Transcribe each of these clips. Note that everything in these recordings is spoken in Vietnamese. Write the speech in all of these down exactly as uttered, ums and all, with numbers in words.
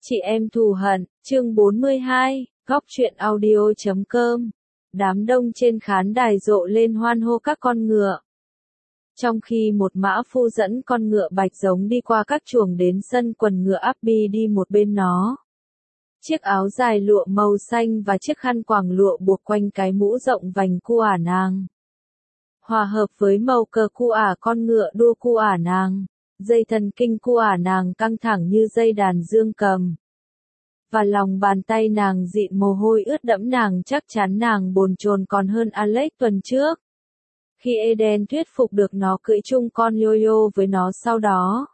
Chị em thù hận, chương bốn mươi hai, góc truyện audio chấm com. Đám đông trên khán đài rộ lên hoan hô các con ngựa. Trong khi một mã phu dẫn con ngựa bạch giống đi qua các chuồng đến sân quần ngựa Abby đi một bên nó. Chiếc áo dài lụa màu xanh và chiếc khăn quàng lụa buộc quanh cái mũ rộng vành cu ả nàng. Hòa hợp với màu cờ cu ả con ngựa đua cu ả nàng. Dây thần kinh cu ả nàng căng thẳng như dây đàn dương cầm. Và lòng bàn tay nàng dịn mồ hôi ướt đẫm, nàng chắc chắn nàng bồn chồn còn hơn Alex tuần trước. Khi Eden thuyết phục được nó cưỡi chung con yo-yo với nó sau đó.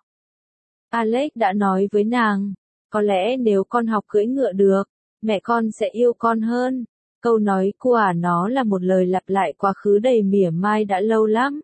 Alex đã nói với nàng, có lẽ nếu con học cưỡi ngựa được, mẹ con sẽ yêu con hơn. Câu nói của ả nó là một lời lặp lại quá khứ đầy mỉa mai đã lâu lắm.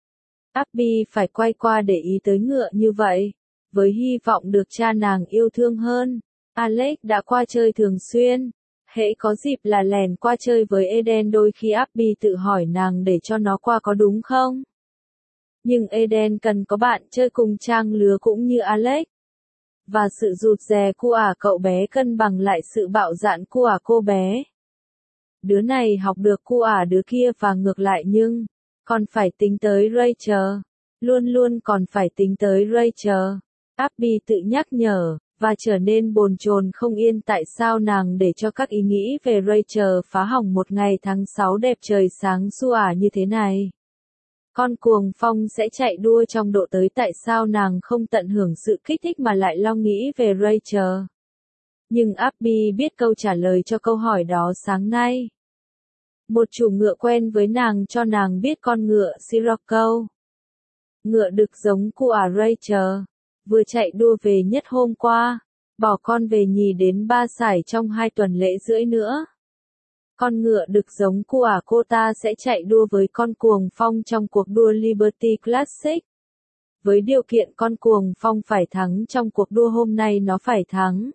Abby phải quay qua để ý tới ngựa như vậy, với hy vọng được cha nàng yêu thương hơn. Alex đã qua chơi thường xuyên. Hễ có dịp là lèn qua chơi với Eden, đôi khi Abby tự hỏi nàng để cho nó qua có đúng không? Nhưng Eden cần có bạn chơi cùng trang lứa cũng như Alex. Và sự rụt rè của ả cậu bé cân bằng lại sự bạo dạn của ả cô bé. Đứa này học được của ả đứa kia và ngược lại, nhưng còn phải tính tới Rachel. Luôn luôn còn phải tính tới Rachel. Abby tự nhắc nhở, và trở nên bồn chồn không yên tại sao nàng để cho các ý nghĩ về Rachel phá hỏng một ngày tháng sáu đẹp trời sáng sủa như thế này. Con cuồng phong sẽ chạy đua trong độ tới, tại sao nàng không tận hưởng sự kích thích mà lại lo nghĩ về Rachel. Nhưng Abby biết câu trả lời cho câu hỏi đó sáng nay. Một chủ ngựa quen với nàng cho nàng biết con ngựa Sirocco. Ngựa đực giống của ả Rachel. Vừa chạy đua về nhất hôm qua, bỏ con về nhì đến ba sải trong hai tuần lễ rưỡi nữa. Con ngựa đực giống của ả cô ta sẽ chạy đua với con cuồng phong trong cuộc đua Liberty Classic. Với điều kiện con cuồng phong phải thắng trong cuộc đua hôm nay, nó phải thắng.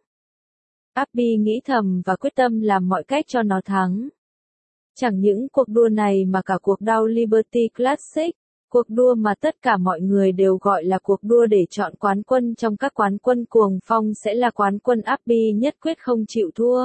Abby nghĩ thầm và quyết tâm làm mọi cách cho nó thắng. Chẳng những cuộc đua này mà cả cuộc đua Liberty Classic. Cuộc đua mà tất cả mọi người đều gọi là cuộc đua để chọn quán quân trong các quán quân cuồng phong sẽ là quán quân. Abby nhất quyết không chịu thua.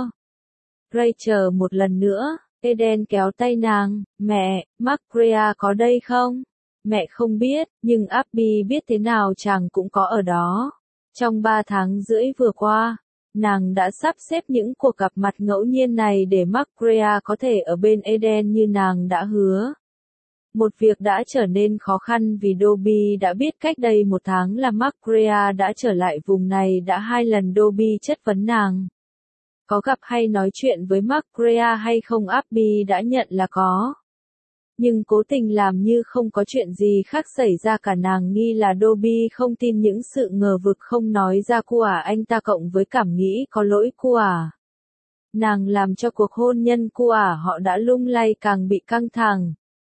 Rachel một lần nữa, Eden kéo tay nàng, mẹ, Mark-Rea có đây không? Mẹ không biết, nhưng Abby biết thế nào chàng cũng có ở đó. Trong ba tháng rưỡi vừa qua, nàng đã sắp xếp những cuộc gặp mặt ngẫu nhiên này để Mark-Rea có thể ở bên Eden như nàng đã hứa. Một việc đã trở nên khó khăn vì Dobby đã biết cách đây một tháng là Mark-Rea đã trở lại vùng này. Đã hai lần Dobby chất vấn nàng có gặp hay nói chuyện với Mark-Rea hay không. Abby đã nhận là có, nhưng cố tình làm như không có chuyện gì khác xảy ra cả. Nàng nghi là Dobby không tin những sự ngờ vực không nói ra của ả anh ta, cộng với cảm nghĩ có lỗi của ả. Nàng làm cho cuộc hôn nhân của ả họ đã lung lay càng bị căng thẳng.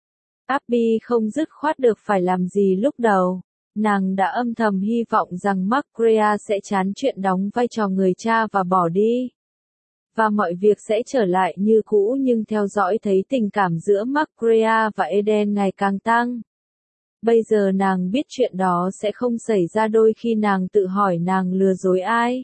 Abby không dứt khoát được phải làm gì lúc đầu. Nàng đã âm thầm hy vọng rằng Mark-Rea sẽ chán chuyện đóng vai trò người cha và bỏ đi. Và mọi việc sẽ trở lại như cũ, nhưng theo dõi thấy tình cảm giữa Mark-Rea và Eden ngày càng tăng. Bây giờ nàng biết chuyện đó sẽ không xảy ra, đôi khi nàng tự hỏi nàng lừa dối ai.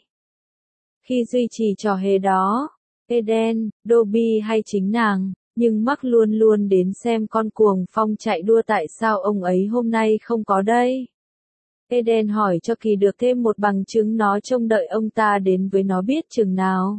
Khi duy trì trò hề đó, Eden, Dobby hay chính nàng. Nhưng Mark luôn luôn đến xem con cuồng phong chạy đua, tại sao ông ấy hôm nay không có đây? Eden hỏi cho kỳ được thêm một bằng chứng, nó trông đợi ông ta đến với nó biết chừng nào.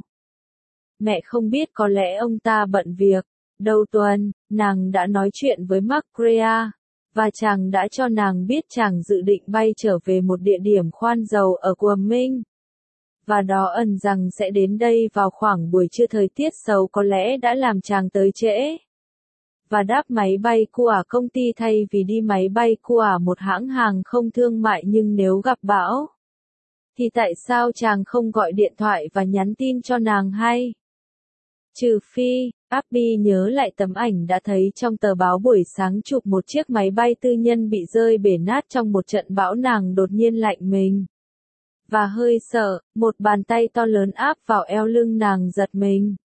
Mẹ không biết, có lẽ ông ta bận việc. Đầu tuần, nàng đã nói chuyện với Mark-Rea, và chàng đã cho nàng biết chàng dự định bay trở về một địa điểm khoan dầu ở Wyoming. Và đó ẩn rằng sẽ đến đây vào khoảng buổi trưa. Thời tiết xấu có lẽ đã làm chàng tới trễ. Và đáp máy bay của ả công ty thay vì đi máy bay của ả một hãng hàng không thương mại. Nhưng nếu gặp bão, thì tại sao chàng không gọi điện thoại và nhắn tin cho nàng hay? Trừ phi, Abby nhớ lại tấm ảnh đã thấy trong tờ báo buổi sáng chụp một chiếc máy bay tư nhân bị rơi bể nát trong một trận bão. Nàng đột nhiên lạnh mình. Và hơi sợ, một bàn tay to lớn áp vào eo lưng nàng giật mình.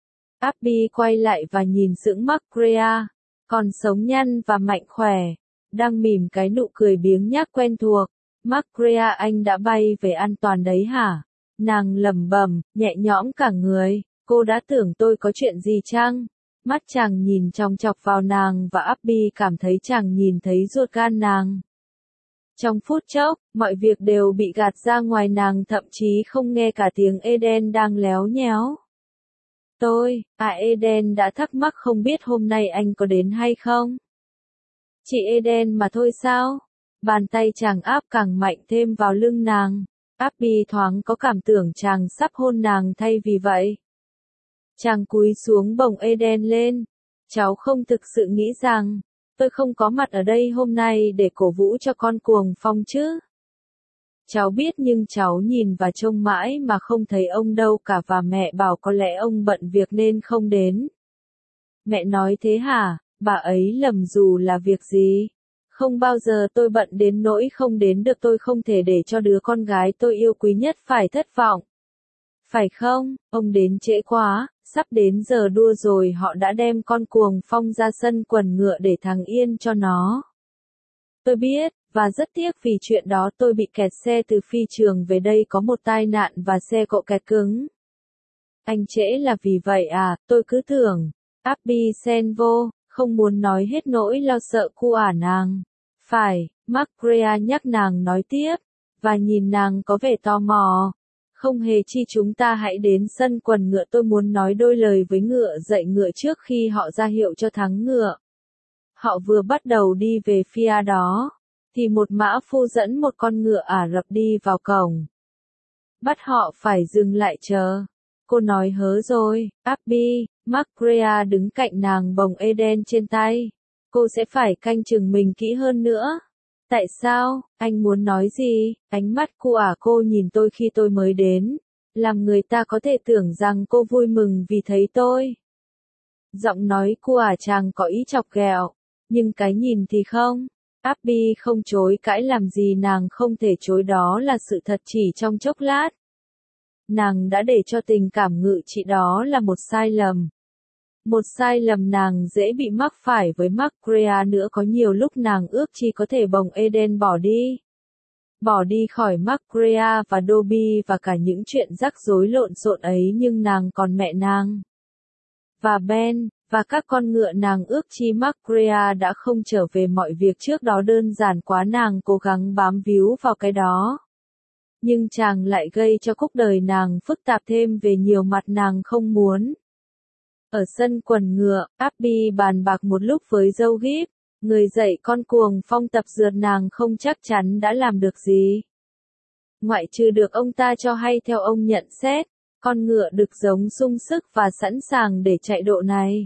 Abby quay lại và nhìn sững Mark-Rea, còn sống nhăn và mạnh khỏe, đang mỉm cái nụ cười biếng nhác quen thuộc. Mark-Rea, anh đã bay về an toàn đấy hả? Nàng lẩm bẩm, nhẹ nhõm cả người, cô đã tưởng tôi có chuyện gì chăng? Mắt chàng nhìn chòng chọc vào nàng và Abby cảm thấy chàng nhìn thấy ruột gan nàng. Trong phút chốc, mọi việc đều bị gạt ra ngoài, nàng thậm chí không nghe cả tiếng Eden đang léo nhéo. Tôi, à Eden đã thắc mắc không biết hôm nay anh có đến hay không? Chị Eden mà thôi sao? Bàn tay chàng áp càng mạnh thêm vào lưng nàng. Abby thoáng có cảm tưởng chàng sắp hôn nàng thay vì vậy. Chàng cúi xuống bồng Eden lên. Cháu không thực sự nghĩ rằng, tôi không có mặt ở đây hôm nay để cổ vũ cho con cuồng phong chứ. Cháu biết nhưng cháu nhìn và trông mãi mà không thấy ông đâu cả và mẹ bảo có lẽ ông bận việc nên không đến. Mẹ nói thế hả? Bà ấy lầm dù là việc gì? Không bao giờ tôi bận đến nỗi không đến được, tôi không thể để cho đứa con gái tôi yêu quý nhất phải thất vọng. Phải không? Ông đến trễ quá, sắp đến giờ đua rồi, họ đã đem con cuồng phong ra sân quần ngựa để thắng yên cho nó. Tôi biết, và rất tiếc vì chuyện đó tôi bị kẹt xe từ phi trường về đây, có một tai nạn và xe cộ kẹt cứng. Anh trễ là vì vậy à, tôi cứ tưởng. Abby xen vô, không muốn nói hết nỗi lo sợ cu ả nàng. Phải, Mark-Grea nhắc nàng nói tiếp, và nhìn nàng có vẻ tò mò. Không hề chi, chúng ta hãy đến sân quần ngựa, tôi muốn nói đôi lời với ngựa dạy ngựa trước khi họ ra hiệu cho thắng ngựa. Họ vừa bắt đầu đi về phía đó, thì một mã phu dẫn một con ngựa Ả Rập đi vào cổng. Bắt họ phải dừng lại chờ. Cô nói hớ rồi, Abby. Mark-Grea đứng cạnh nàng bồng Eden trên tay. Cô sẽ phải canh chừng mình kỹ hơn nữa. Tại sao? Anh muốn nói gì? Ánh mắt cu ả cô nhìn tôi khi tôi mới đến, làm người ta có thể tưởng rằng cô vui mừng vì thấy tôi. Giọng nói cu ả chàng có ý chọc ghẹo, nhưng cái nhìn thì không. Abby không chối cãi làm gì, nàng không thể chối, đó là sự thật. Chỉ trong chốc lát, nàng đã để cho tình cảm ngự trị đó là một sai lầm. Một sai lầm nàng dễ bị mắc phải với Mark-Grea nữa. Có nhiều lúc nàng ước chi có thể bồng Eden bỏ đi. Bỏ đi khỏi Mark-Grea và Dobby và cả những chuyện rắc rối lộn xộn ấy, nhưng nàng còn mẹ nàng. Và Ben, và các con ngựa, nàng ước chi Mark-Grea đã không trở về. Mọi việc trước đó đơn giản quá, nàng cố gắng bám víu vào cái đó. Nhưng chàng lại gây cho cuộc đời nàng phức tạp thêm về nhiều mặt nàng không muốn. Ở sân quần ngựa, Abby bàn bạc một lúc với dâu Gíp, người dạy con cuồng phong tập dượt. Nàng không chắc chắn đã làm được gì. Ngoại trừ được ông ta cho hay theo ông nhận xét, con ngựa được giống sung sức và sẵn sàng để chạy độ này.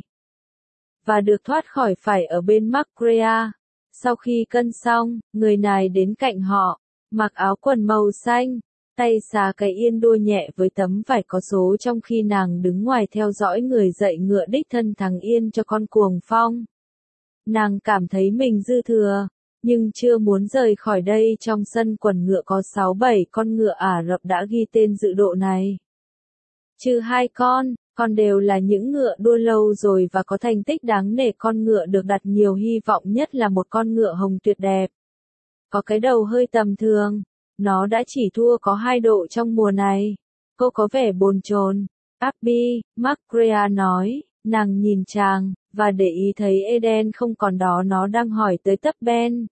Và được thoát khỏi phải ở bên Mark-Grea. Sau khi cân xong, người này đến cạnh họ, mặc áo quần màu xanh, tay xà cái yên đua nhẹ với tấm vải có số, trong khi nàng đứng ngoài theo dõi người dạy ngựa đích thân thắng yên cho con cuồng phong. Nàng cảm thấy mình dư thừa, nhưng chưa muốn rời khỏi đây. Trong sân quần ngựa có sáu bảy con ngựa Ả Rập đã ghi tên dự độ này. Trừ hai con, còn đều là những ngựa đua lâu rồi và có thành tích đáng nể. Con ngựa được đặt nhiều hy vọng nhất là một con ngựa hồng tuyệt đẹp. Có cái đầu hơi tầm thường. Nó đã chỉ thua có hai độ trong mùa này. Cô có vẻ bồn chồn. Abby, Mark-Grea nói, nàng nhìn chàng, và để ý thấy Eden không còn đó. Nó đang hỏi tới tấp Ben.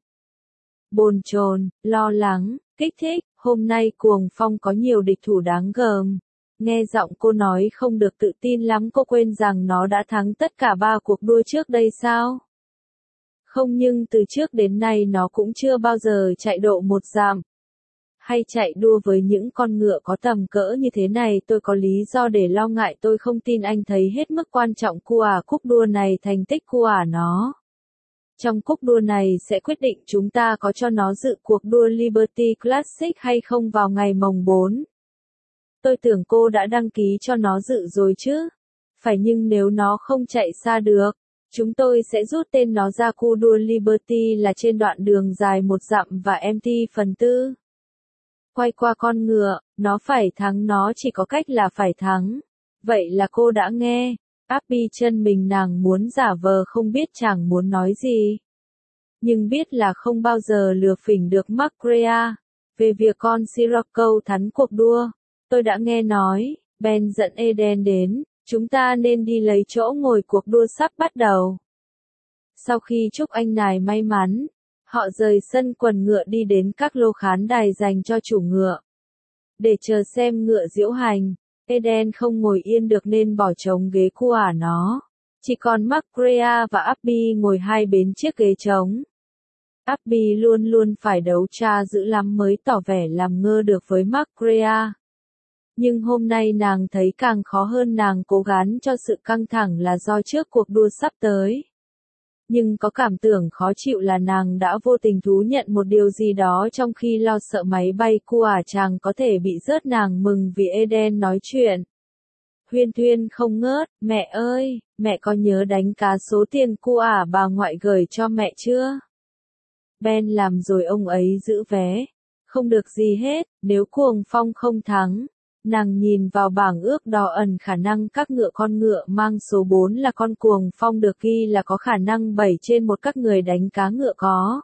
Bồn chồn, lo lắng, kích thích, hôm nay cuồng phong có nhiều địch thủ đáng gờm. Nghe giọng cô nói không được tự tin lắm. Cô quên rằng nó đã thắng tất cả ba cuộc đua trước đây sao? Không, nhưng từ trước đến nay nó cũng chưa bao giờ chạy độ một dặm. Hay chạy đua với những con ngựa có tầm cỡ như thế này. Tôi có lý do để lo ngại. Tôi không tin anh thấy hết mức quan trọng cu ả cúp đua này. Thành tích cu ả nó trong cúp đua này sẽ quyết định chúng ta có cho nó dự cuộc đua Liberty Classic hay không vào ngày mồng bốn. Tôi tưởng cô đã đăng ký cho nó dự rồi chứ. Phải, nhưng nếu nó không chạy xa được, chúng tôi sẽ rút tên nó ra. Khu đua Liberty là trên đoạn đường dài một dặm và empty phần tư. Quay qua con ngựa, nó phải thắng, nó chỉ có cách là phải thắng. Vậy là cô đã nghe. Abby chân mình, nàng muốn giả vờ không biết chàng muốn nói gì. Nhưng biết là không bao giờ lừa phỉnh được Mark-Grea. Về việc con Sirocco thắng cuộc đua, Tôi đã nghe nói, Ben dẫn Eden đến, chúng ta nên đi lấy chỗ ngồi, cuộc đua sắp bắt đầu. Sau khi chúc anh nài may mắn, họ rời sân quần ngựa đi đến các lô khán đài dành cho chủ ngựa. Để chờ xem ngựa diễu hành, Eden không ngồi yên được nên bỏ trống ghế cua ả nó. Chỉ còn McGregor và Abby ngồi hai bên chiếc ghế trống. Abby luôn luôn phải đấu tra dữ lắm mới tỏ vẻ làm ngơ được với McGregor. Nhưng hôm nay nàng thấy càng khó hơn, nàng cố gắng cho sự căng thẳng là do trước cuộc đua sắp tới. Nhưng có cảm tưởng khó chịu là nàng đã vô tình thú nhận một điều gì đó trong khi lo sợ máy bay của ả chàng có thể bị rớt. Nàng mừng vì Eden nói chuyện. Huyên thuyên không ngớt, mẹ ơi, mẹ có nhớ đánh cá số tiền của ả bà ngoại gửi cho mẹ chưa? Ben làm rồi ông ấy giữ vé. Không được gì hết, nếu Cuồng Phong không thắng. Nàng nhìn vào bảng ước đo ẩn khả năng các ngựa con ngựa mang số bốn là con Cuồng Phong được ghi là có khả năng bảy trên một các người đánh cá ngựa có.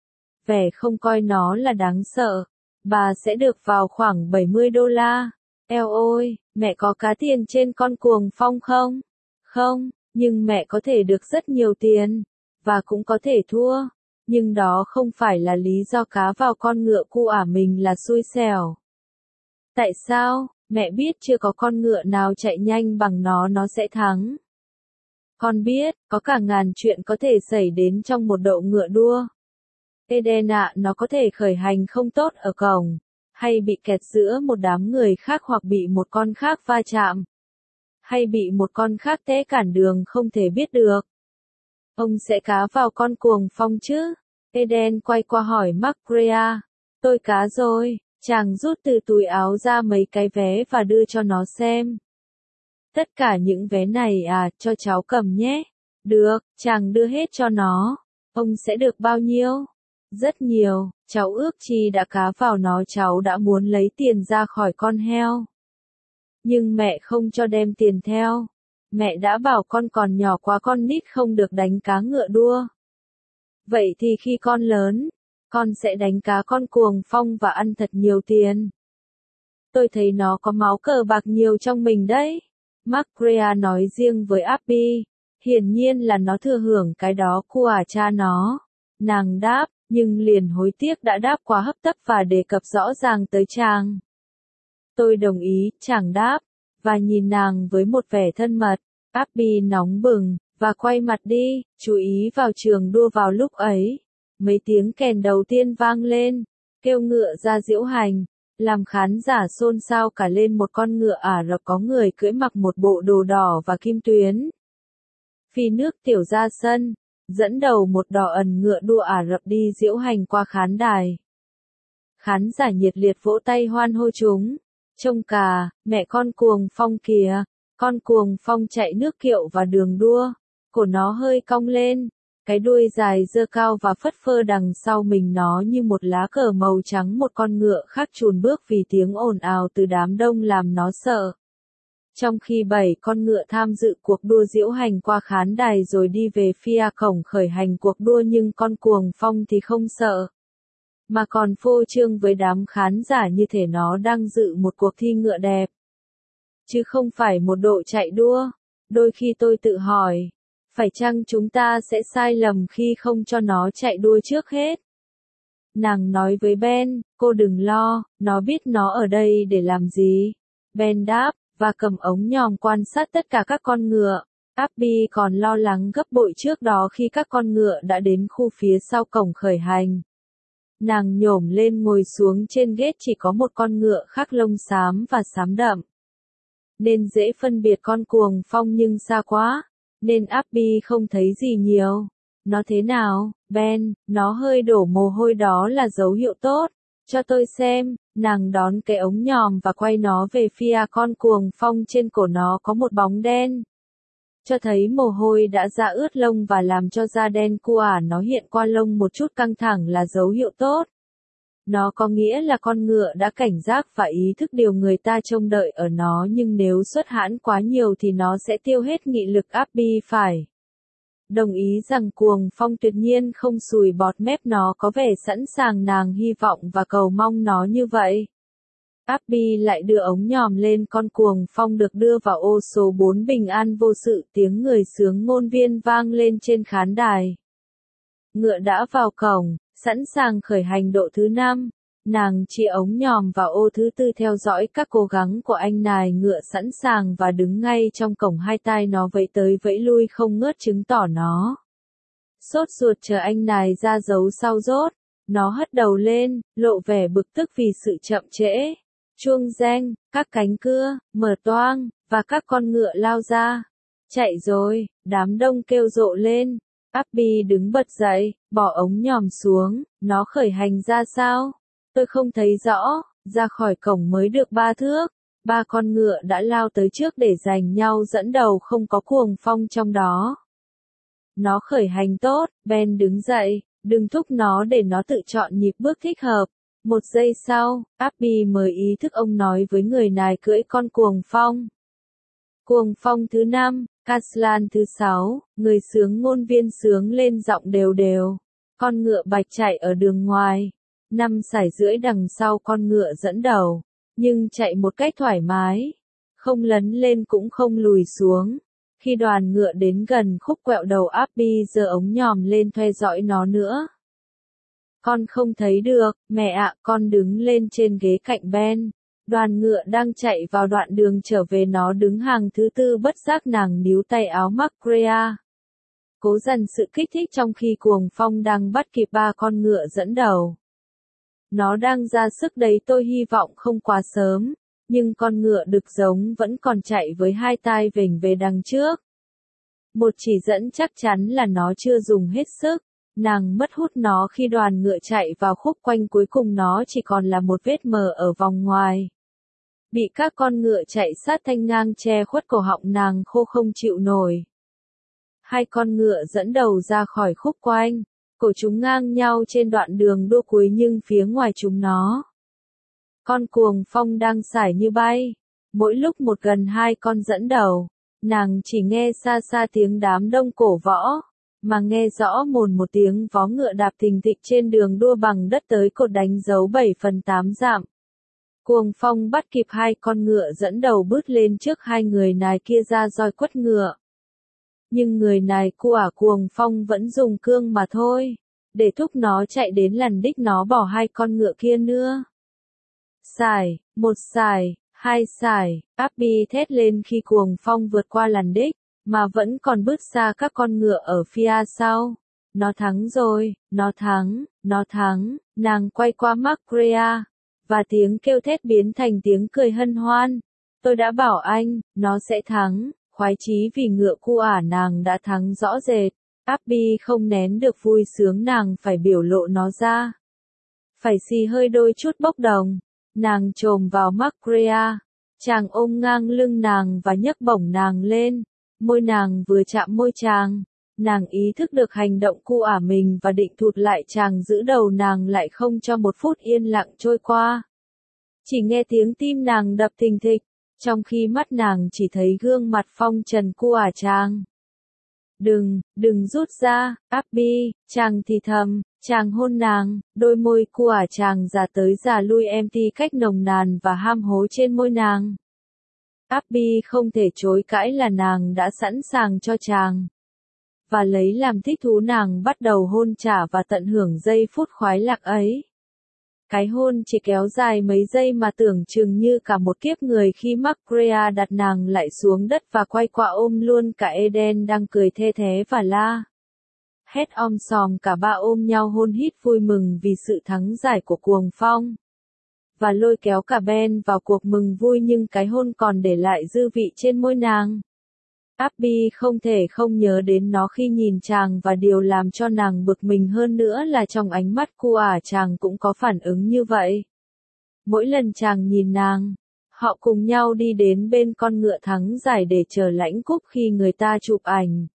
Vẻ không coi nó là đáng sợ. Bà sẽ được vào khoảng bảy mươi đô la. Eo ôi, mẹ có cá tiền trên con Cuồng Phong không? Không, nhưng mẹ có thể được rất nhiều tiền. Và cũng có thể thua. Nhưng đó không phải là lý do cá vào con ngựa của ả mình là xui xẻo. Tại sao? Mẹ biết chưa có con ngựa nào chạy nhanh bằng nó nó sẽ thắng. Con biết, có cả ngàn chuyện có thể xảy đến trong một đội ngựa đua. Eden ạ, nó có thể khởi hành không tốt ở cổng, hay bị kẹt giữa một đám người khác, hoặc bị một con khác va chạm, hay bị một con khác té cản đường không thể biết được. Ông sẽ cá vào con Cuồng Phong chứ? Eden quay qua hỏi McGregor. Tôi cá rồi. Chàng rút từ túi áo ra mấy cái vé và đưa cho nó xem. Tất cả những vé này à, cho cháu cầm nhé. Được, chàng đưa hết cho nó. Ông sẽ được bao nhiêu? Rất nhiều, cháu ước chi đã cá vào nó, cháu đã muốn lấy tiền ra khỏi con heo. Nhưng mẹ không cho đem tiền theo. Mẹ đã bảo con còn nhỏ quá, con nít không được đánh cá ngựa đua. Vậy thì khi con lớn, con sẽ đánh cá con Cuồng Phong và ăn thật nhiều tiền. Tôi thấy nó có máu cờ bạc nhiều trong mình đấy. McGregor nói riêng với Abby. Hiển nhiên là nó thừa hưởng cái đó của ả cha nó. Nàng đáp, nhưng liền hối tiếc đã đáp quá hấp tấp và đề cập rõ ràng tới chàng. Tôi đồng ý, chàng đáp, và nhìn nàng với một vẻ thân mật. Abby nóng bừng, và quay mặt đi, chú ý vào trường đua vào lúc ấy. Mấy tiếng kèn đầu tiên vang lên, kêu ngựa ra diễu hành, làm khán giả xôn xao cả lên. Một con ngựa Ả Rập có người cưỡi mặc một bộ đồ đỏ và kim tuyến. Phi nước tiểu ra sân, dẫn đầu một đỏ ẩn ngựa đua Ả Rập đi diễu hành qua khán đài. Khán giả nhiệt liệt vỗ tay hoan hô chúng. Trông cà, mẹ con Cuồng Phong kìa, con Cuồng Phong chạy nước kiệu và đường đua, cổ nó hơi cong lên. Cái đuôi dài dơ cao và phất phơ đằng sau mình nó như một lá cờ màu trắng. Một con ngựa khác chùn bước vì tiếng ồn ào từ đám đông làm nó sợ. Trong khi bảy con ngựa tham dự cuộc đua diễu hành qua khán đài rồi đi về phía cổng khởi hành cuộc đua, nhưng con Cuồng Phong thì không sợ. Mà còn phô trương với đám khán giả như thể nó đang dự một cuộc thi ngựa đẹp. Chứ không phải một đội chạy đua. Đôi khi tôi tự hỏi, phải chăng chúng ta sẽ sai lầm khi không cho nó chạy đua trước hết? Nàng nói với Ben, cô đừng lo, nó biết nó ở đây để làm gì. Ben đáp, và cầm ống nhòm quan sát tất cả các con ngựa. Abby còn lo lắng gấp bội trước đó khi các con ngựa đã đến khu phía sau cổng khởi hành. Nàng nhổm lên ngồi xuống trên ghế, chỉ có một con ngựa khác lông xám và xám đậm. Nên dễ phân biệt con Cuồng Phong nhưng xa quá. Nên Abby không thấy gì nhiều. Nó thế nào, Ben? Nó hơi đổ mồ hôi, đó là dấu hiệu tốt. Cho tôi xem. Nàng đón cái ống nhòm và quay nó về phía con Cuồng Phong. Trên cổ nó có một bóng đen. Cho thấy mồ hôi đã ra ướt lông và làm cho da đen của ả nó hiện qua lông một chút căng thẳng là dấu hiệu tốt. Nó có nghĩa là con ngựa đã cảnh giác và ý thức điều người ta trông đợi ở nó, nhưng nếu xuất hãn quá nhiều thì nó sẽ tiêu hết nghị lực. Abby phải đồng ý rằng Cuồng Phong tuyệt nhiên không sùi bọt mép, nó có vẻ sẵn sàng. Nàng hy vọng và cầu mong nó như vậy. Abby lại đưa ống nhòm lên, con cuồng phong được đưa vào ô số bốn bình an vô sự, tiếng người sướng ngôn viên vang lên trên khán đài. Ngựa đã vào cổng, sẵn sàng khởi hành độ thứ năm. Nàng chia ống nhòm vào ô thứ tư theo dõi các cố gắng của anh nài ngựa sẵn sàng và đứng ngay trong cổng, hai tai nó vẫy tới vẫy lui không ngớt chứng tỏ nó sốt ruột chờ anh nài ra dấu sau rốt. Nó hất đầu lên, lộ vẻ bực tức vì sự chậm trễ. Chuông reng, các cánh cưa mở toang, và các con ngựa lao ra. Chạy rồi, đám đông kêu rộ lên. Abby đứng bật dậy, bỏ ống nhòm xuống, nó khởi hành ra sao? Tôi không thấy rõ, ra khỏi cổng mới được ba thước. Ba con ngựa đã lao tới trước để giành nhau dẫn đầu, không có cuồng phong trong đó. Nó khởi hành tốt, Ben đứng dậy, đừng thúc nó để nó tự chọn nhịp bước thích hợp. Một giây sau, Abby mới ý thức ông nói với người nài cưỡi con cuồng phong. Cuồng phong thứ năm, Caslan thứ sáu, người sướng ngôn viên sướng lên giọng đều đều. Con ngựa bạch chạy ở đường ngoài. Năm sải rưỡi đằng sau con ngựa dẫn đầu, nhưng chạy một cách thoải mái. Không lấn lên cũng không lùi xuống. Khi đoàn ngựa đến gần khúc quẹo đầu, Abby giơ ống nhòm lên theo dõi nó nữa. Con không thấy được, mẹ ạ, con đứng lên trên ghế cạnh Ben. Đoàn ngựa đang chạy vào đoạn đường trở về, nó đứng hàng thứ tư, bất giác nàng níu tay áo Macrea. Cố dần sự kích thích trong khi cuồng phong đang bắt kịp ba con ngựa dẫn đầu. Nó đang ra sức đấy, tôi hy vọng không quá sớm, nhưng con ngựa đực giống vẫn còn chạy với hai tai vểnh về đằng trước. Một chỉ dẫn chắc chắn là nó chưa dùng hết sức. Nàng mất hút nó khi đoàn ngựa chạy vào khúc quanh, cuối cùng nó chỉ còn là một vết mờ ở vòng ngoài. Bị các con ngựa chạy sát thanh ngang che khuất cổ họng, nàng khô không chịu nổi. Hai con ngựa dẫn đầu ra khỏi khúc quanh, cổ chúng ngang nhau trên đoạn đường đua cuối, nhưng phía ngoài chúng nó. Con cuồng phong đang sải như bay, mỗi lúc một gần hai con dẫn đầu. Nàng chỉ nghe xa xa tiếng đám đông cổ võ, mà nghe rõ mồn một tiếng vó ngựa đạp thình thịch trên đường đua bằng đất tới cột đánh dấu bảy phần tám dặm. Cuồng phong bắt kịp hai con ngựa dẫn đầu, bứt lên trước hai người nài kia ra roi quất ngựa. Nhưng người nài của cuồng phong vẫn dùng cương mà thôi, để thúc nó chạy đến làn đích, nó bỏ hai con ngựa kia nữa. Sải, một sải, hai sải, Abby thét lên khi cuồng phong vượt qua làn đích, mà vẫn còn bước xa các con ngựa ở phía sau. Nó thắng rồi, nó thắng, nó thắng. Nàng quay qua Macrea, và tiếng kêu thét biến thành tiếng cười hân hoan. Tôi đã bảo anh, nó sẽ thắng. Khoái chí vì ngựa cu ả nàng đã thắng rõ rệt. Abby không nén được vui sướng, nàng phải biểu lộ nó ra. Phải xì hơi đôi chút bốc đồng. Nàng chồm vào Macrea, chàng ôm ngang lưng nàng và nhấc bổng nàng lên. Môi nàng vừa chạm môi chàng, nàng ý thức được hành động cu ả mình và định thụt lại, chàng giữ đầu nàng lại không cho một phút yên lặng trôi qua. Chỉ nghe tiếng tim nàng đập thình thịch, trong khi mắt nàng chỉ thấy gương mặt phong trần cu ả chàng. Đừng, đừng rút ra, Abby, chàng thì thầm, chàng hôn nàng, đôi môi cu ả chàng già tới già lui, em ti cách nồng nàn và ham hố trên môi nàng. Abby không thể chối cãi là nàng đã sẵn sàng cho chàng. Và lấy làm thích thú, nàng bắt đầu hôn trả và tận hưởng giây phút khoái lạc ấy. Cái hôn chỉ kéo dài mấy giây mà tưởng chừng như cả một kiếp người, khi Macrea đặt nàng lại xuống đất và quay qua ôm luôn cả Eden đang cười the thé và la hét om sòm. Cả ba ôm nhau hôn hít vui mừng vì sự thắng giải của cuồng phong. Và lôi kéo cả Ben vào cuộc mừng vui, nhưng cái hôn còn để lại dư vị trên môi nàng. Abby không thể không nhớ đến nó khi nhìn chàng, và điều làm cho nàng bực mình hơn nữa là trong ánh mắt cu ả chàng cũng có phản ứng như vậy. Mỗi lần chàng nhìn nàng, họ cùng nhau đi đến bên con ngựa thắng giải để chờ lãnh cúp khi người ta chụp ảnh.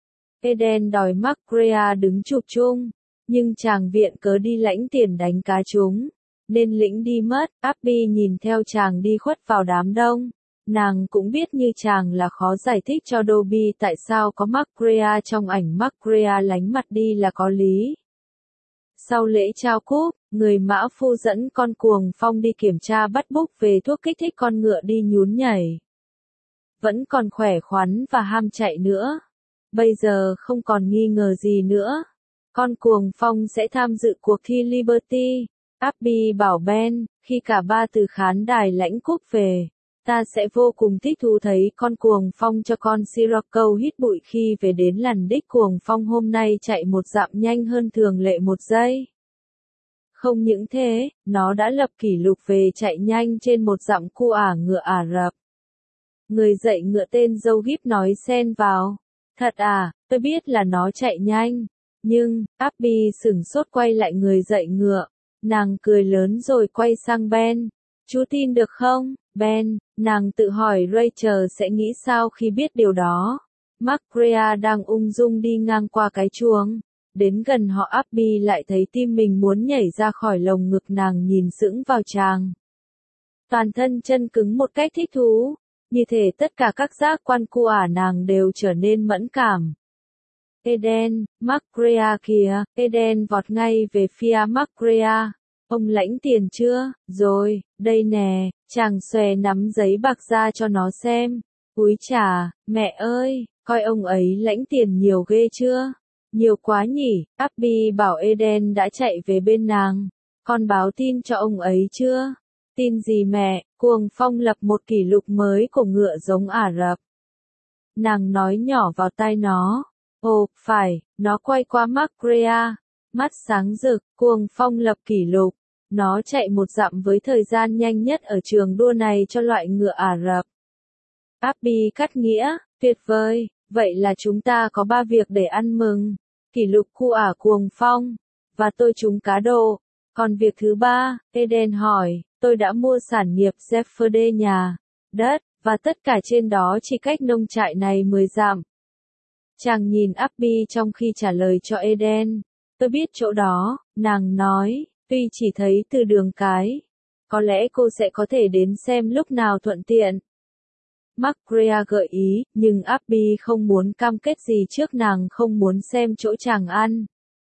Eden đòi Macrea đứng chụp chung, nhưng chàng viện cớ đi lãnh tiền đánh cá chúng, nên lĩnh đi mất. Abby nhìn theo chàng đi khuất vào đám đông. Nàng cũng biết như chàng là khó giải thích cho Dobby tại sao có Macrea trong ảnh. Macrea lánh mặt đi là có lý. Sau lễ trao cúp, người mã phu dẫn con Cuồng Phong đi kiểm tra bắt búc về thuốc kích thích con ngựa đi nhún nhảy. Vẫn còn khỏe khoắn và ham chạy nữa. Bây giờ không còn nghi ngờ gì nữa. Con Cuồng Phong sẽ tham dự cuộc thi Liberty. Abby bảo Ben, khi cả ba từ khán đài lãnh cúp về, ta sẽ vô cùng thích thú thấy con Cuồng Phong cho con Sirocco hít bụi khi về đến làn đích. Cuồng Phong hôm nay chạy một dặm nhanh hơn thường lệ một giây. Không những thế, nó đã lập kỷ lục về chạy nhanh trên một dặm cu ả ngựa Ả Rập. Người dạy ngựa tên Joe Gibbs nói xen vào. Thật à, tôi biết là nó chạy nhanh. Nhưng, Abby sửng sốt quay lại người dạy ngựa. Nàng cười lớn rồi quay sang Ben. Chú tin được không, Ben? Nàng tự hỏi Rachel sẽ nghĩ sao khi biết điều đó. McGregor đang ung dung đi ngang qua cái chuông. Đến gần họ Abby lại thấy tim mình muốn nhảy ra khỏi lồng ngực. Nàng nhìn sững vào chàng. Toàn thân chân cứng một cách thích thú. Như thể tất cả các giác quan của ả nàng đều trở nên mẫn cảm. Eden, McGregor kìa, Eden vọt ngay về phía McGregor. Ông lãnh tiền chưa? Rồi, đây nè, chàng xòe nắm giấy bạc ra cho nó xem. Úi chà, mẹ ơi, coi ông ấy lãnh tiền nhiều ghê chưa? Nhiều quá nhỉ, Abby bảo Eden đã chạy về bên nàng. Con báo tin cho ông ấy chưa? Tin gì mẹ? Cuồng Phong lập một kỷ lục mới của ngựa giống Ả Rập. Nàng nói nhỏ vào tai nó. Ồ, phải, nó quay qua McGregor. Mắt sáng rực, Cuồng Phong lập kỷ lục. Nó chạy một dặm với thời gian nhanh nhất ở trường đua này cho loại ngựa Ả Rập. Abby cắt nghĩa, tuyệt vời, vậy là chúng ta có ba việc để ăn mừng. Kỷ lục cu ả Cuồng Phong, và tôi trúng cá độ. Còn việc thứ ba, Eden hỏi, tôi đã mua sản nghiệp Jefferde nhà, đất, và tất cả trên đó chỉ cách nông trại này mười dặm. Chàng nhìn Abby trong khi trả lời cho Eden. Tôi biết chỗ đó, nàng nói, tuy chỉ thấy từ đường cái. Có lẽ cô sẽ có thể đến xem lúc nào thuận tiện. McGregor gợi ý, nhưng Abby không muốn cam kết gì trước nàng không muốn xem chỗ chàng ăn.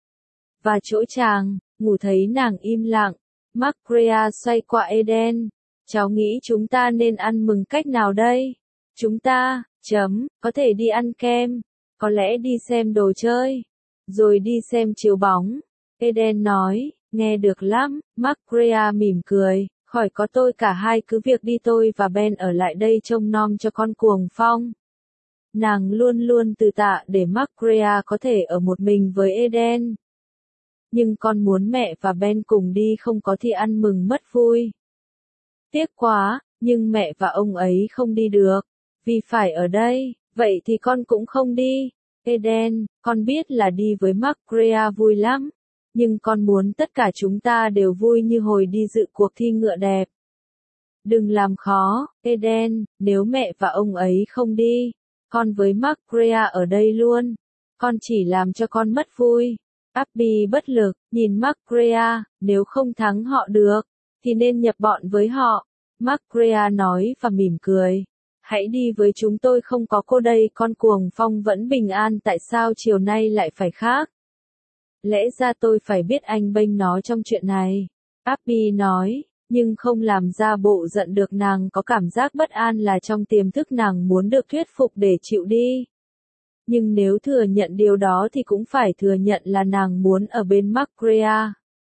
Và chỗ chàng, ngủ thấy nàng im lặng. McGregor xoay qua Eden. Cháu nghĩ chúng ta nên ăn mừng cách nào đây? Chúng ta, chấm, có thể đi ăn kem. Có lẽ đi xem đồ chơi. Rồi đi xem chiếu bóng. Eden nói, nghe được lắm. McGregor mỉm cười. Khỏi có tôi cả hai cứ việc đi tôi và Ben ở lại đây trông nom cho con Cuồng Phong. Nàng luôn luôn từ tạ để McGregor có thể ở một mình với Eden. Nhưng con muốn mẹ và Ben cùng đi không có thì ăn mừng mất vui. Tiếc quá, nhưng mẹ và ông ấy không đi được. Vì phải ở đây, vậy thì con cũng không đi. Eden, con biết là đi với McGregor vui lắm. Nhưng con muốn tất cả chúng ta đều vui như hồi đi dự cuộc thi ngựa đẹp. Đừng làm khó, Eden, nếu mẹ và ông ấy không đi, con với McGregor ở đây luôn. Con chỉ làm cho con mất vui. Abby bất lực, nhìn McGregor, nếu không thắng họ được, thì nên nhập bọn với họ. McGregor nói và mỉm cười. Hãy đi với chúng tôi không có cô đây. Con Cuồng Phong vẫn bình an, tại sao chiều nay lại phải khác? Lẽ ra tôi phải biết anh bênh nó trong chuyện này. Abby nói, nhưng không làm ra bộ giận được. Nàng có cảm giác bất an là trong tiềm thức nàng muốn được thuyết phục để chịu đi. Nhưng nếu thừa nhận điều đó thì cũng phải thừa nhận là nàng muốn ở bên McGregor.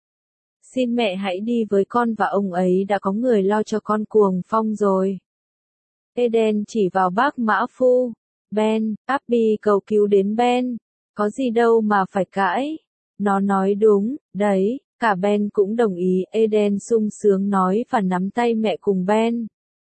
Xin mẹ hãy đi với con và ông ấy đã có người lo cho con Cuồng Phong rồi. Eden chỉ vào bác mã phu. Ben, Abby cầu cứu đến Ben. Có gì đâu mà phải cãi. Nó nói đúng, đấy, cả Ben cũng đồng ý. Eden sung sướng nói và nắm tay mẹ cùng Ben.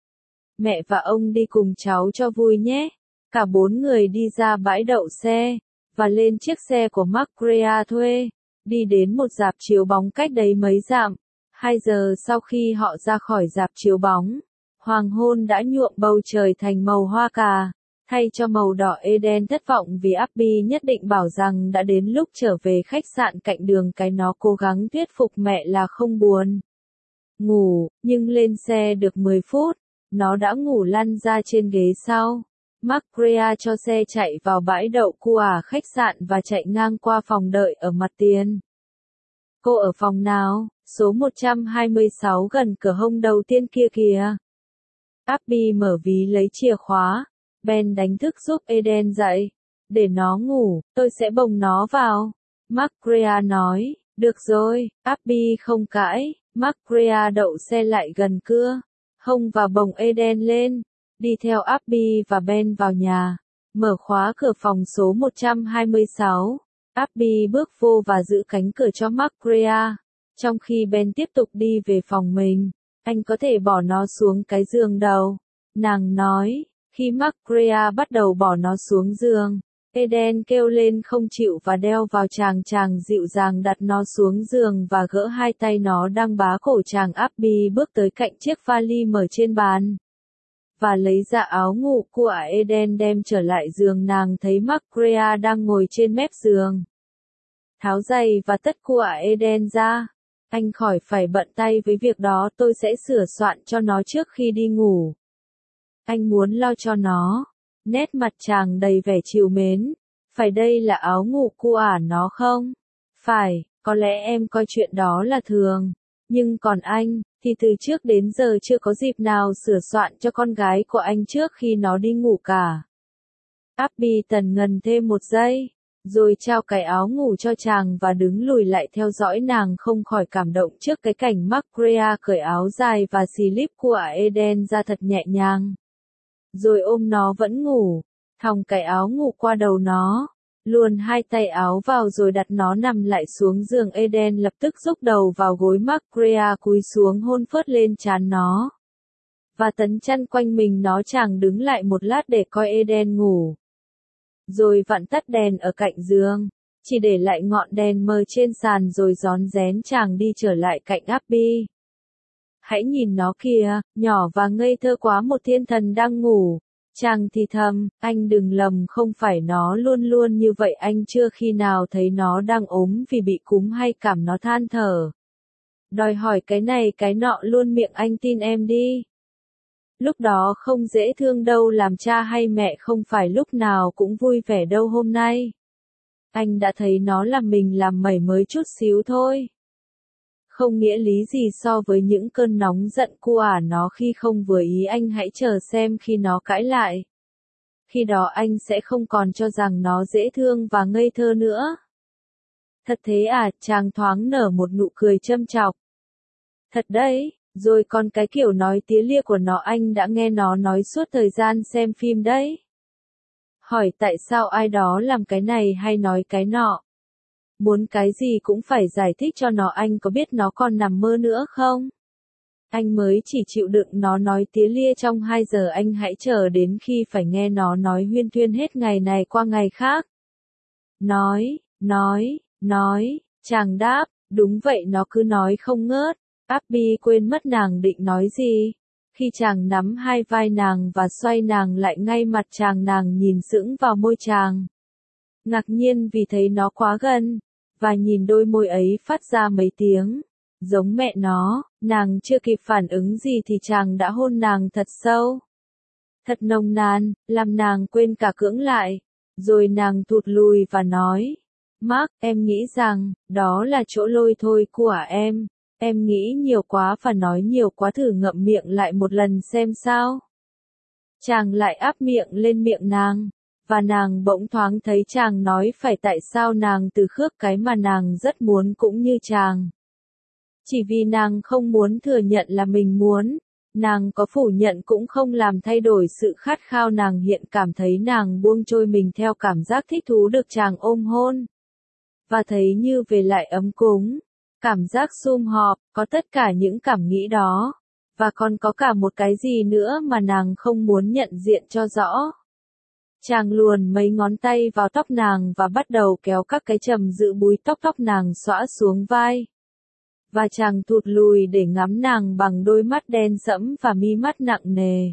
Mẹ và ông đi cùng cháu cho vui nhé. Cả bốn người đi ra bãi đậu xe, và lên chiếc xe của McGregor thuê, đi đến một rạp chiếu bóng cách đấy mấy dặm. Hai giờ sau khi họ ra khỏi rạp chiếu bóng, hoàng hôn đã nhuộm bầu trời thành màu hoa cà, thay cho màu đỏ. Eden thất vọng vì Abby nhất định bảo rằng đã đến lúc trở về khách sạn cạnh đường cái. Nó cố gắng thuyết phục mẹ là không buồn ngủ, nhưng lên xe được mười phút, nó đã ngủ lăn ra trên ghế sau. McGregor cho xe chạy vào bãi đậu của khách sạn và chạy ngang qua phòng đợi ở mặt tiền. Cô ở phòng nào? Số một trăm hai mươi sáu gần cửa hông đầu tiên kia kìa. Abby mở ví lấy chìa khóa. Ben đánh thức giúp Eden dậy. Để nó ngủ, tôi sẽ bồng nó vào. Mark-Grea nói. Được rồi, Abby không cãi. Mark-Grea đậu xe lại gần cưa. Hông và bồng Eden lên. Đi theo Abby và Ben vào nhà. Mở khóa cửa phòng số một trăm hai mươi sáu. Abby bước vô và giữ cánh cửa cho Mark-Grea. Trong khi Ben tiếp tục đi về phòng mình. Anh có thể bỏ nó xuống cái giường đầu. Nàng nói. Khi Mark-Grea bắt đầu bỏ nó xuống giường. Eden kêu lên không chịu và đeo vào chàng chàng dịu dàng đặt nó xuống giường và gỡ hai tay nó đang bá cổ chàng. Abby bước tới cạnh chiếc vali mở trên bàn. Và lấy ra áo ngủ của Eden đem trở lại giường. Nàng thấy Mark-Grea đang ngồi trên mép giường. Tháo giày và tất của Eden ra. Anh khỏi phải bận tay với việc đó, tôi sẽ sửa soạn cho nó trước khi đi ngủ. Anh muốn lo cho nó. Nét mặt chàng đầy vẻ trìu mến. Phải đây là áo ngủ của nó không? Phải, có lẽ em coi chuyện đó là thường. Nhưng còn anh, thì từ trước đến giờ chưa có dịp nào sửa soạn cho con gái của anh trước khi nó đi ngủ cả. Abby tần ngần thêm một giây, rồi trao cái áo ngủ cho chàng và đứng lùi lại theo dõi. Nàng không khỏi cảm động trước cái cảnh Mark-Grea cởi áo dài và slip của Eden ra thật nhẹ nhàng. Rồi ôm nó vẫn ngủ, thòng cái áo ngủ qua đầu nó, luồn hai tay áo vào rồi đặt nó nằm lại xuống giường. Eden lập tức rúc đầu vào gối Mark-Grea cúi xuống hôn phớt lên trán nó. Và tấn chăn quanh mình nó. Chàng đứng lại một lát để coi Eden ngủ. Rồi vặn tắt đèn ở cạnh giường, chỉ để lại ngọn đèn mờ trên sàn rồi rón rén chàng đi trở lại cạnh Abby. Hãy nhìn nó kìa, nhỏ và ngây thơ quá, một thiên thần đang ngủ. Chàng thì thầm, anh đừng lầm, không phải nó luôn luôn như vậy, anh chưa khi nào thấy nó đang ốm vì bị cúm hay cảm nó than thở. Đòi hỏi cái này cái nọ luôn miệng, anh tin em đi. Lúc đó không dễ thương đâu, làm cha hay mẹ không phải lúc nào cũng vui vẻ đâu. Hôm nay, anh đã thấy nó làm mình làm mẩy mới chút xíu thôi. Không nghĩa lý gì so với những cơn nóng giận của nó khi không vừa ý. Anh hãy chờ xem khi nó cãi lại. Khi đó anh sẽ không còn cho rằng nó dễ thương và ngây thơ nữa. Thật thế à? Chàng thoáng nở một nụ cười châm chọc. Thật đấy, rồi còn cái kiểu nói tía lia của nó anh đã nghe nó nói suốt thời gian xem phim đấy. Hỏi tại sao ai đó làm cái này hay nói cái nọ. Muốn cái gì cũng phải giải thích cho nó. Anh có biết nó còn nằm mơ nữa không? Anh mới chỉ chịu đựng nó nói tía lia trong hai giờ. Anh hãy chờ đến khi phải nghe nó nói huyên thuyên hết ngày này qua ngày khác. Nói, nói, nói, chàng đáp, đúng vậy, nó cứ nói không ngớt. Abby quên mất nàng định nói gì. Khi chàng nắm hai vai nàng và xoay nàng lại ngay mặt chàng, nàng nhìn sững vào môi chàng. Ngạc nhiên vì thấy nó quá gần, và nhìn đôi môi ấy phát ra mấy tiếng giống mẹ nó. Nàng chưa kịp phản ứng gì thì chàng đã hôn nàng thật sâu, thật nồng nàn, làm nàng quên cả cưỡng lại. Rồi nàng thụt lùi và nói, Mark, em nghĩ rằng, đó là chỗ lôi thôi của em. Em nghĩ nhiều quá và nói nhiều quá, thử ngậm miệng lại một lần xem sao. Chàng lại áp miệng lên miệng nàng, và nàng bỗng thoáng thấy chàng nói phải. Tại sao nàng từ khước cái mà nàng rất muốn cũng như chàng. Chỉ vì nàng không muốn thừa nhận là mình muốn. Nàng có phủ nhận cũng không làm thay đổi sự khát khao. Nàng hiện cảm thấy nàng buông trôi mình theo cảm giác thích thú được chàng ôm hôn. Và thấy như về lại ấm cúng. Cảm giác sum họp, có tất cả những cảm nghĩ đó. Và còn có cả một cái gì nữa mà nàng không muốn nhận diện cho rõ. Chàng luồn mấy ngón tay vào tóc nàng và bắt đầu kéo các cái chầm giữ búi tóc tóc nàng xõa xuống vai. Và chàng thụt lùi để ngắm nàng bằng đôi mắt đen sẫm và mi mắt nặng nề.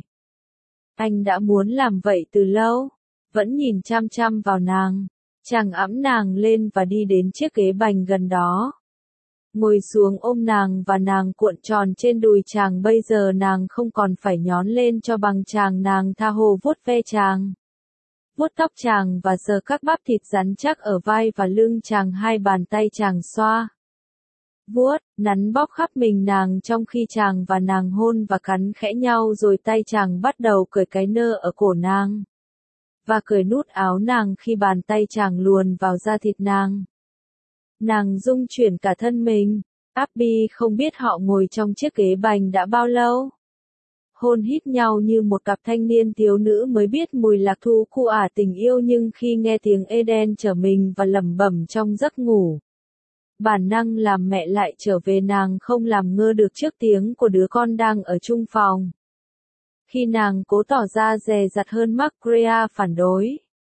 Anh đã muốn làm vậy từ lâu, vẫn nhìn chăm chăm vào nàng. Chàng ẵm nàng lên và đi đến chiếc ghế bành gần đó. Ngồi xuống ôm nàng và nàng cuộn tròn trên đùi chàng. Bây giờ nàng không còn phải nhón lên cho bằng chàng. Nàng tha hồ vuốt ve chàng, vuốt tóc chàng và sờ các bắp thịt rắn chắc ở vai và lưng chàng. Hai bàn tay chàng xoa vuốt, nắn bóp khắp mình nàng trong khi chàng và nàng hôn và cắn khẽ nhau rồi tay chàng bắt đầu cởi cái nơ ở cổ nàng. Và cởi nút áo nàng khi bàn tay chàng luồn vào da thịt nàng. Nàng rung chuyển cả thân mình. Abby không biết họ ngồi trong chiếc ghế bành đã bao lâu. Hôn hít nhau như một cặp thanh niên thiếu nữ mới biết mùi lạc thú cu ả tình yêu, nhưng khi nghe tiếng Eden trở mình và lẩm bẩm trong giấc ngủ. Bản năng làm mẹ lại trở về, nàng không làm ngơ được trước tiếng của đứa con đang ở chung phòng. Khi nàng cố tỏ ra dè dặt hơn, Macrea phản đối.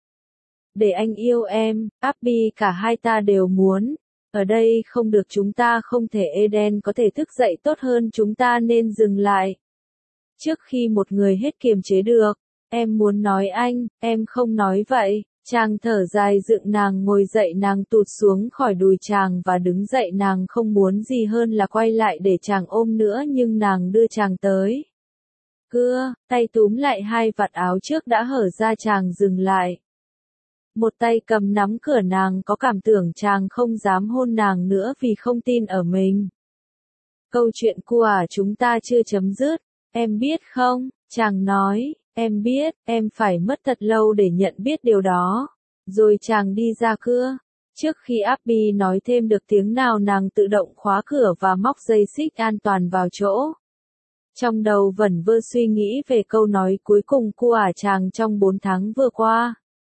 Để anh yêu em, Abby, cả hai ta đều muốn. Ở đây không được, chúng ta không thể, Eden có thể thức dậy tốt hơn, chúng ta nên dừng lại. Trước khi một người hết kiềm chế được, em muốn nói anh, em không nói vậy. Chàng thở dài dựng nàng ngồi dậy, nàng tụt xuống khỏi đùi chàng và đứng dậy, nàng không muốn gì hơn là quay lại để chàng ôm nữa, nhưng nàng đưa chàng tới. Cưa, tay túm lại hai vạt áo trước đã hở ra, chàng dừng lại. Một tay cầm nắm cửa, nàng có cảm tưởng chàng không dám hôn nàng nữa vì không tin ở mình. Câu chuyện của chúng ta chưa chấm dứt, em biết không, chàng nói, em biết, em phải mất thật lâu để nhận biết điều đó. Rồi chàng đi ra cửa. Trước khi Abby nói thêm được tiếng nào, nàng tự động khóa cửa và móc dây xích an toàn vào chỗ. Trong đầu vẩn vơ suy nghĩ về câu nói cuối cùng của chàng trong bốn tháng vừa qua.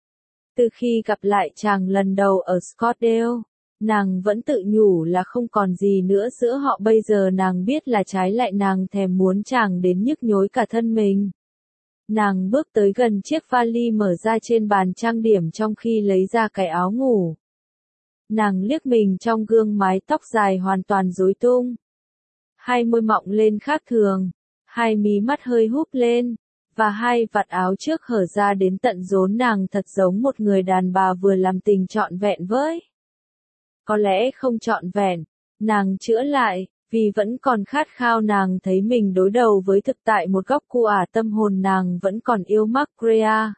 Từ khi gặp lại chàng lần đầu ở Scottsdale, nàng vẫn tự nhủ là không còn gì nữa giữa họ. Bây giờ nàng biết là trái lại, nàng thèm muốn chàng đến nhức nhối cả thân mình. Nàng bước tới gần chiếc vali mở ra trên bàn trang điểm trong khi lấy ra cái áo ngủ. Nàng liếc mình trong gương, mái tóc dài hoàn toàn rối tung. Hai môi mọng lên khác thường, hai mí mắt hơi húp lên, và hai vạt áo trước hở ra đến tận rốn. Nàng thật giống một người đàn bà vừa làm tình trọn vẹn với. Có lẽ không trọn vẹn, nàng chữa lại, vì vẫn còn khát khao. Nàng thấy mình đối đầu với thực tại một góc của ả tâm hồn, nàng vẫn còn yêu Macrea.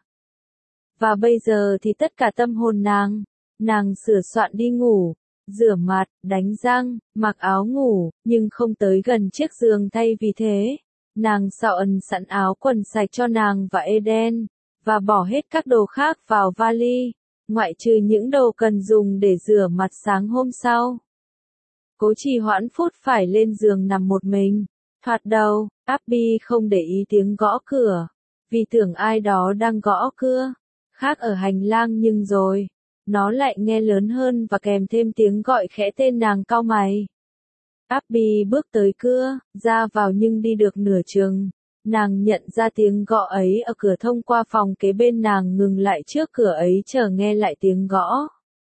Và bây giờ thì tất cả tâm hồn nàng, nàng sửa soạn đi ngủ, rửa mặt, đánh răng, mặc áo ngủ, nhưng không tới gần chiếc giường. Thay vì thế, nàng xạo ẩn sẵn áo quần sạch cho nàng và Eden, và bỏ hết các đồ khác vào vali, ngoại trừ những đồ cần dùng để rửa mặt sáng hôm sau. Cố trì hoãn phút phải lên giường nằm một mình. Thoạt đầu, Abby không để ý tiếng gõ cửa, vì tưởng ai đó đang gõ cửa, khác ở hành lang, nhưng rồi, nó lại nghe lớn hơn và kèm thêm tiếng gọi khẽ tên. Nàng cau mày. Abby bước tới cửa, ra vào, nhưng đi được nửa chừng, nàng nhận ra tiếng gõ ấy ở cửa thông qua phòng kế bên. Nàng ngừng lại trước cửa ấy chờ nghe lại tiếng gõ.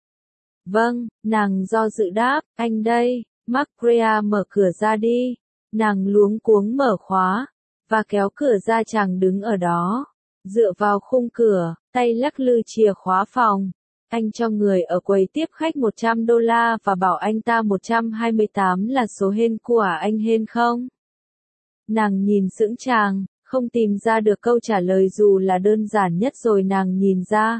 Vâng, nàng do dự đáp, anh đây. Macrea mở cửa ra đi. Nàng luống cuống mở khóa, và kéo cửa ra. Chàng đứng ở đó, dựa vào khung cửa, tay lắc lư chìa khóa phòng. Anh cho người ở quầy tiếp khách một trăm đô la và bảo anh ta một trăm hai mươi tám là số hên của anh hên không? Nàng nhìn sững chàng, không tìm ra được câu trả lời dù là đơn giản nhất. Rồi nàng nhìn ra.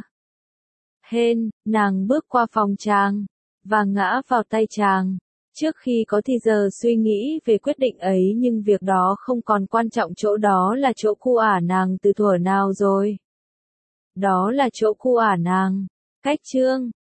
Hên, nàng bước qua phòng chàng, và ngã vào tay chàng. Trước khi có thì giờ suy nghĩ về quyết định ấy, nhưng việc đó không còn quan trọng. Chỗ đó là chỗ cu ả nàng từ thuở nào rồi? Đó là chỗ cu ả nàng. Cách chương